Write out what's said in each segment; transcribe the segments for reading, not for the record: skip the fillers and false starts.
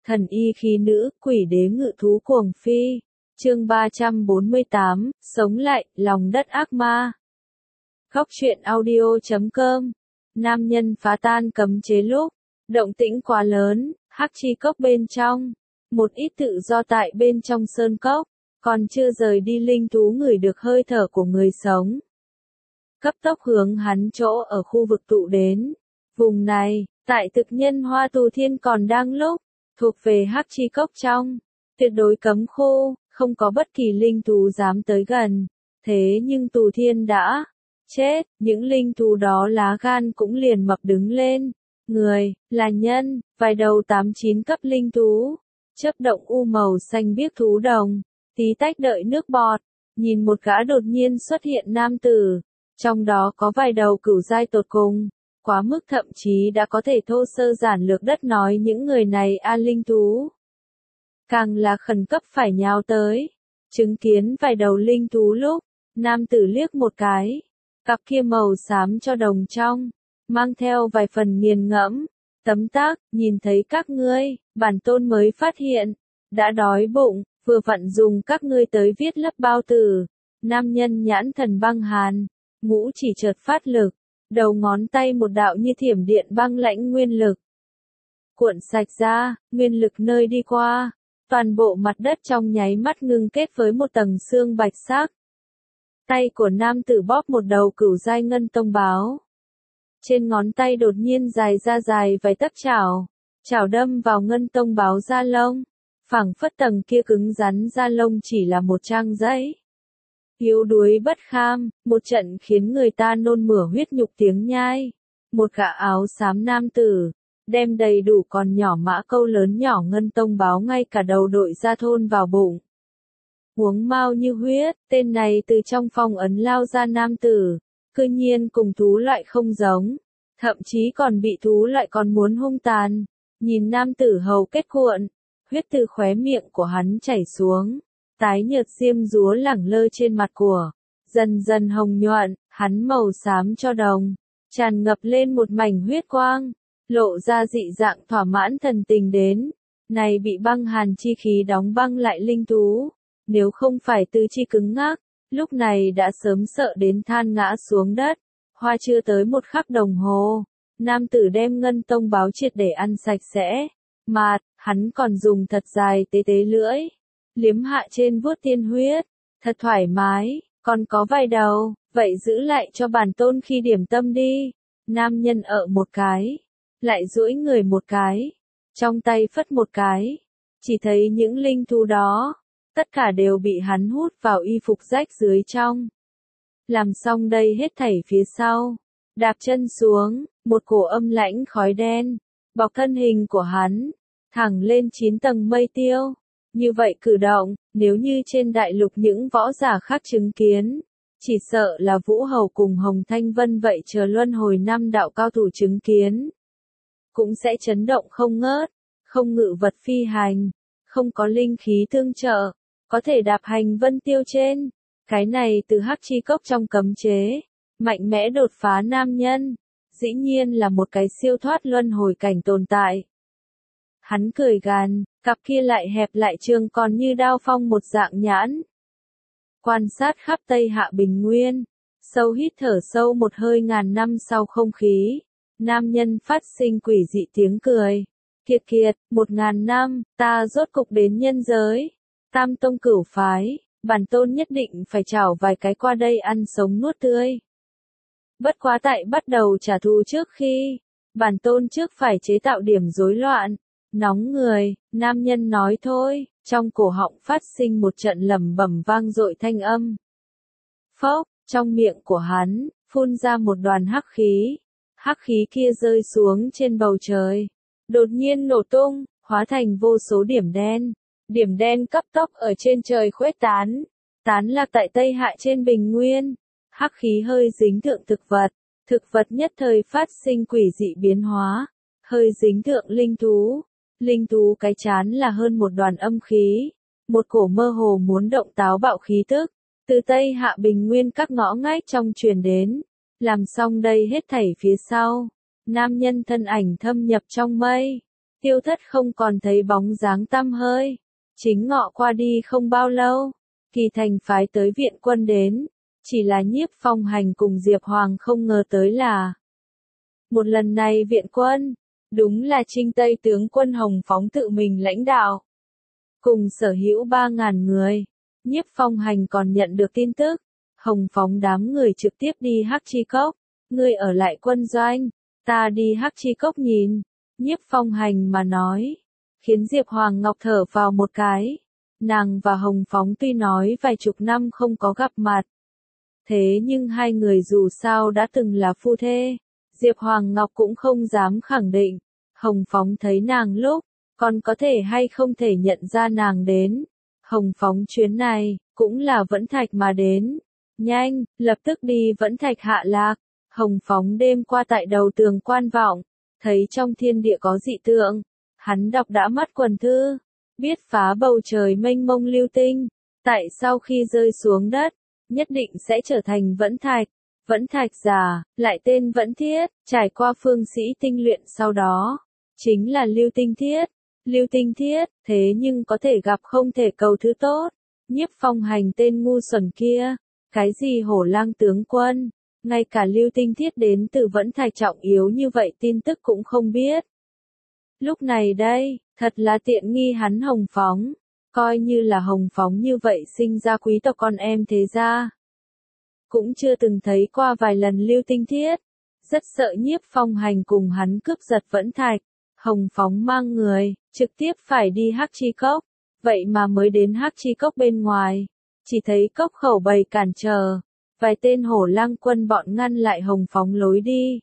Thần y khí nữ, quỷ đế ngự thú cuồng phi. Chương 348, sống lại, lòng đất ác ma. Góc truyện audio.com. Nam nhân phá tan cấm chế lúc, động tĩnh quá lớn, hắc chi cốc bên trong, một ít tự do tại bên trong sơn cốc, còn chưa rời đi linh thú ngửi được hơi thở của người sống. Cấp tốc hướng hắn chỗ ở khu vực tụ đến. Vùng này, tại thực nhân hoa tù thiên còn đang lúc, thuộc về hắc chi cốc trong, tuyệt đối cấm khu, không có bất kỳ linh thú dám tới gần. Thế nhưng tù thiên đã chết, những linh thú đó lá gan cũng liền mập đứng lên. Người, là nhân, vài đầu 8-9 cấp linh thú, chớp động u màu xanh biếc thú đồng, tí tách đợi nước bọt, nhìn một gã đột nhiên xuất hiện nam tử, trong đó có vài đầu cửu giai tột cùng, quá mức thậm chí đã có thể thô sơ giản lược đất nói những người này linh thú. Càng là khẩn cấp phải nhào tới, chứng kiến vài đầu linh thú lúc, nam tử liếc một cái, cặp kia màu xám cho đồng trong, mang theo vài phần nghiền ngẫm, tấm tắc, nhìn thấy các ngươi, bản tôn mới phát hiện, đã đói bụng, vừa vặn dùng các ngươi tới viết lấp bao tử. Nam nhân nhãn thần băng hàn, ngũ chỉ chợt phát lực, đầu ngón tay một đạo như thiểm điện băng lãnh nguyên lực. Cuộn sạch ra, nguyên lực nơi đi qua, toàn bộ mặt đất trong nháy mắt ngưng kết với một tầng xương bạch sắc. Tay của nam tử bóp một đầu cửu giai ngân tông báo. Trên ngón tay đột nhiên dài ra dài vài tấc chảo, chảo đâm vào ngân tông báo da lông, phảng phất tầng kia cứng rắn da lông chỉ là một trang giấy. Yếu đuối bất kham, một trận khiến người ta nôn mửa huyết nhục tiếng nhai. Một gã áo xám nam tử, đem đầy đủ còn nhỏ mã câu lớn nhỏ ngân tông báo ngay cả đầu đội ra thôn vào bụng. Huống mau như huyết, tên này từ trong phong ấn lao ra nam tử, cư nhiên cùng thú loại không giống, thậm chí còn bị thú loại còn muốn hung tàn. Nhìn nam tử hầu kết cuộn, huyết từ khóe miệng của hắn chảy xuống, tái nhợt diêm dúa lẳng lơ trên mặt của, dần dần hồng nhuận, hắn màu xám cho đồng, tràn ngập lên một mảnh huyết quang, lộ ra dị dạng thỏa mãn thần tình đến. Này bị băng hàn chi khí đóng băng lại linh thú, nếu không phải tư chi cứng ngắc, lúc này đã sớm sợ đến than ngã xuống đất. Hoa chưa tới một khắc đồng hồ, nam tử đem ngân tông báo triệt để ăn sạch sẽ, mà hắn còn dùng thật dài tế tế lưỡi, liếm hạ trên vuốt tiên huyết, thật thoải mái, còn có vài đầu, vậy giữ lại cho bản tôn khi điểm tâm đi. Nam nhân ở một cái, lại duỗi người một cái, trong tay phất một cái, chỉ thấy những linh thú đó, tất cả đều bị hắn hút vào y phục rách dưới trong. Làm xong đây hết thảy phía sau, đạp chân xuống, một cổ âm lãnh khói đen, bọc thân hình của hắn, thẳng lên 9 tầng mây tiêu. Như vậy cử động, nếu như trên đại lục những võ giả khác chứng kiến, chỉ sợ là Vũ Hầu cùng Hồng Thanh Vân vậy chờ luân hồi 5 đạo cao thủ chứng kiến, cũng sẽ chấn động không ngớt. Không ngự vật phi hành, không có linh khí tương trợ, có thể đạp hành vân tiêu trên. Cái này từ hắc chi cốc trong cấm chế, mạnh mẽ đột phá nam nhân, dĩ nhiên là một cái siêu thoát luân hồi cảnh tồn tại. Hắn cười gằn, cặp kia lại hẹp lại trường còn như đao phong một dạng nhãn. Quan sát khắp Tây Hạ Bình Nguyên, sâu hít thở sâu một hơi ngàn năm sau không khí, nam nhân phát sinh quỷ dị tiếng cười. Kiệt kiệt, 1000 năm, ta rốt cục đến nhân giới. Tam tông cửu phái, bản tôn nhất định phải chảo vài cái qua đây ăn sống nuốt tươi. Bất quá tại bắt đầu trả thù trước khi, bản tôn trước phải chế tạo điểm rối loạn, nóng người. Nam nhân nói thôi, trong cổ họng phát sinh một trận lẩm bẩm vang dội thanh âm. Phốc, trong miệng của hắn, phun ra một đoàn hắc khí kia rơi xuống trên bầu trời. Đột nhiên nổ tung, hóa thành vô số điểm đen cấp tốc ở trên trời khuếch tán lạc tại Tây Hạ trên bình nguyên. Hắc khí hơi dính thượng thực vật nhất thời phát sinh quỷ dị biến hóa, hơi dính thượng linh thú cái chán là hơn một đoàn âm khí, một cổ mơ hồ muốn động táo bạo khí tức, từ Tây Hạ bình nguyên các ngõ ngách trong truyền đến. Làm xong đây hết thảy phía sau, nam nhân thân ảnh thâm nhập trong mây, tiêu thất không còn thấy bóng dáng tăm hơi. Chính ngọ qua đi không bao lâu, Kỳ Thành phái tới viện quân đến, chỉ là Nhiếp Phong Hành cùng Diệp Hoàng không ngờ tới là. Một lần này viện quân, đúng là Trinh Tây tướng quân Hồng Phóng tự mình lãnh đạo. Cùng sở hữu 3.000 người, Nhiếp Phong Hành còn nhận được tin tức, Hồng Phóng đám người trực tiếp đi Hắc Chi Cốc, ngươi ở lại quân doanh, ta đi Hắc Chi Cốc nhìn, Nhiếp Phong Hành mà nói, khiến Diệp Hoàng Ngọc thở vào một cái. Nàng và Hồng Phóng tuy nói vài chục năm không có gặp mặt, thế nhưng hai người dù sao đã từng là phu thê, Diệp Hoàng Ngọc cũng không dám khẳng định, Hồng Phóng thấy nàng lúc, còn có thể hay không thể nhận ra nàng đến. Hồng Phóng chuyến này, cũng là Vẫn Thạch mà đến. Nhanh, lập tức đi Vẫn Thạch hạ lạc. Hồng Phóng đêm qua tại đầu tường quan vọng, thấy trong thiên địa có dị tượng. Hắn đọc đã mắt quần thư, biết phá bầu trời mênh mông lưu tinh, tại sau khi rơi xuống đất, nhất định sẽ trở thành Vẫn Thạch. Vẫn Thạch giả, lại tên Vẫn Thiết, trải qua phương sĩ tinh luyện sau đó, chính là Lưu Tinh Thiết. Lưu Tinh Thiết, thế nhưng có thể gặp không thể cầu thứ tốt. Nhiếp Phong Hành tên ngu xuẩn kia, cái gì Hổ Lang tướng quân, ngay cả Lưu Tinh Thiết đến từ Vẫn Thạch trọng yếu như vậy tin tức cũng không biết. Lúc này đây, thật là tiện nghi hắn Hồng Phóng, coi như là Hồng Phóng như vậy sinh ra quý tộc con em thế gia. Cũng chưa từng thấy qua vài lần Lưu Tinh Thiết, rất sợ Nhiếp Phong Hành cùng hắn cướp giật Vẫn Thạch. Hồng Phóng mang người, trực tiếp phải đi Hắc Chi Cốc, vậy mà mới đến Hắc Chi Cốc bên ngoài, chỉ thấy cốc khẩu bày cản trở, vài tên Hổ Lang quân bọn ngăn lại Hồng Phóng lối đi.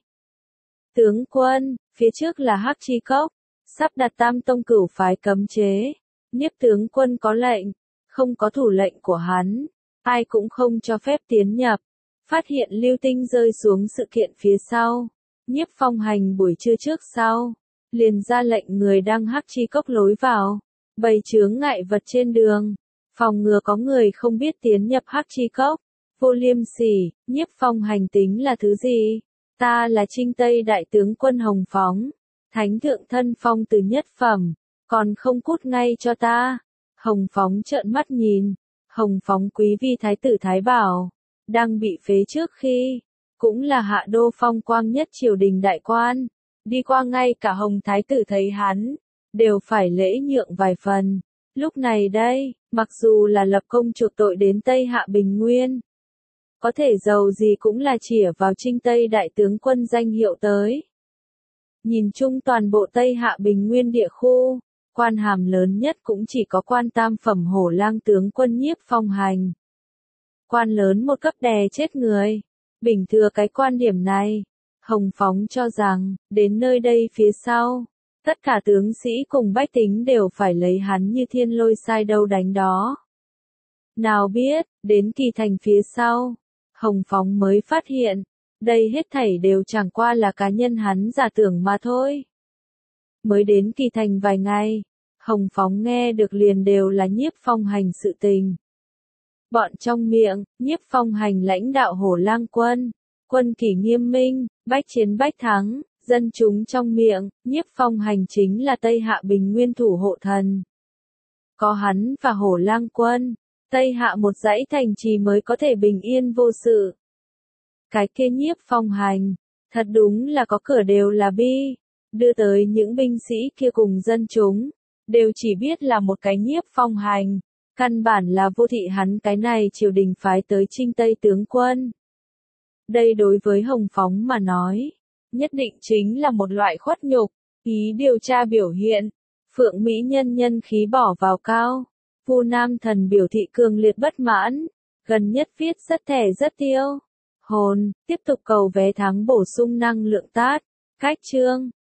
Tướng quân, phía trước là Hắc Chi Cốc, sắp đặt Tam Tông Cửu phái cấm chế, Nhiếp tướng quân có lệnh, không có thủ lệnh của hắn, ai cũng không cho phép tiến nhập. Phát hiện lưu tinh rơi xuống sự kiện phía sau, Nhiếp Phong Hành buổi trưa trước sau, liền ra lệnh người đang Hắc Chi Cốc lối vào, bày chướng ngại vật trên đường, phòng ngừa có người không biết tiến nhập Hắc Chi Cốc. Vô liêm sỉ, Nhiếp Phong Hành tính là thứ gì? Ta là Trinh Tây đại tướng quân Hồng Phóng, thánh thượng thân phong từ nhất phẩm, còn không cút ngay cho ta. Hồng Phóng trợn mắt nhìn, Hồng Phóng quý vi thái tử Thái Bảo, đang bị phế trước khi, cũng là hạ đô phong quang nhất triều đình đại quan, đi qua ngay cả Hồng Thái tử thấy hắn, đều phải lễ nhượng vài phần. Lúc này đây, mặc dù là lập công chuộc tội đến Tây Hạ Bình Nguyên, có thể giàu gì cũng là chĩa vào Trinh Tây đại tướng quân danh hiệu tới. Nhìn chung toàn bộ Tây Hạ Bình Nguyên địa khu, quan hàm lớn nhất cũng chỉ có quan tam phẩm Hổ Lang tướng quân Nhiếp Phong Hành. Quan lớn một cấp đè chết người. Bình thừa cái quan điểm này, Hồng Phóng cho rằng, đến nơi đây phía sau, tất cả tướng sĩ cùng bách tính đều phải lấy hắn như thiên lôi sai đâu đánh đó. Nào biết, đến Kỳ Thành phía sau, Hồng Phóng mới phát hiện, đây hết thảy đều chẳng qua là cá nhân hắn giả tưởng mà thôi. Mới đến Kỳ Thành vài ngày, Hồng Phóng nghe được liền đều là Nhiếp Phong Hành sự tình. Bọn trong miệng, Nhiếp Phong Hành lãnh đạo Hổ Lang quân, quân kỷ nghiêm minh, bách chiến bách thắng, dân chúng trong miệng, Nhiếp Phong Hành chính là Tây Hạ Bình Nguyên thủ hộ thần. Có hắn và Hổ Lang quân, Tây Hạ một dãy thành trì mới có thể bình yên vô sự. Cái kia Nhiếp Phong Hành, thật đúng là có cửa đều là bi, đưa tới những binh sĩ kia cùng dân chúng, đều chỉ biết là một cái Nhiếp Phong Hành, căn bản là vô thị hắn cái này triều đình phái tới Trinh Tây tướng quân. Đây đối với Hồng Phóng mà nói, nhất định chính là một loại khuất nhục, ý điều tra biểu hiện, Phượng Mỹ nhân nhân khí bỏ vào cao, Vu Nam Thần biểu thị cường liệt bất mãn, gần nhất viết rất thẻ rất tiêu. Hồn, tiếp tục cầu vé thắng bổ sung năng lượng tát, cách chương.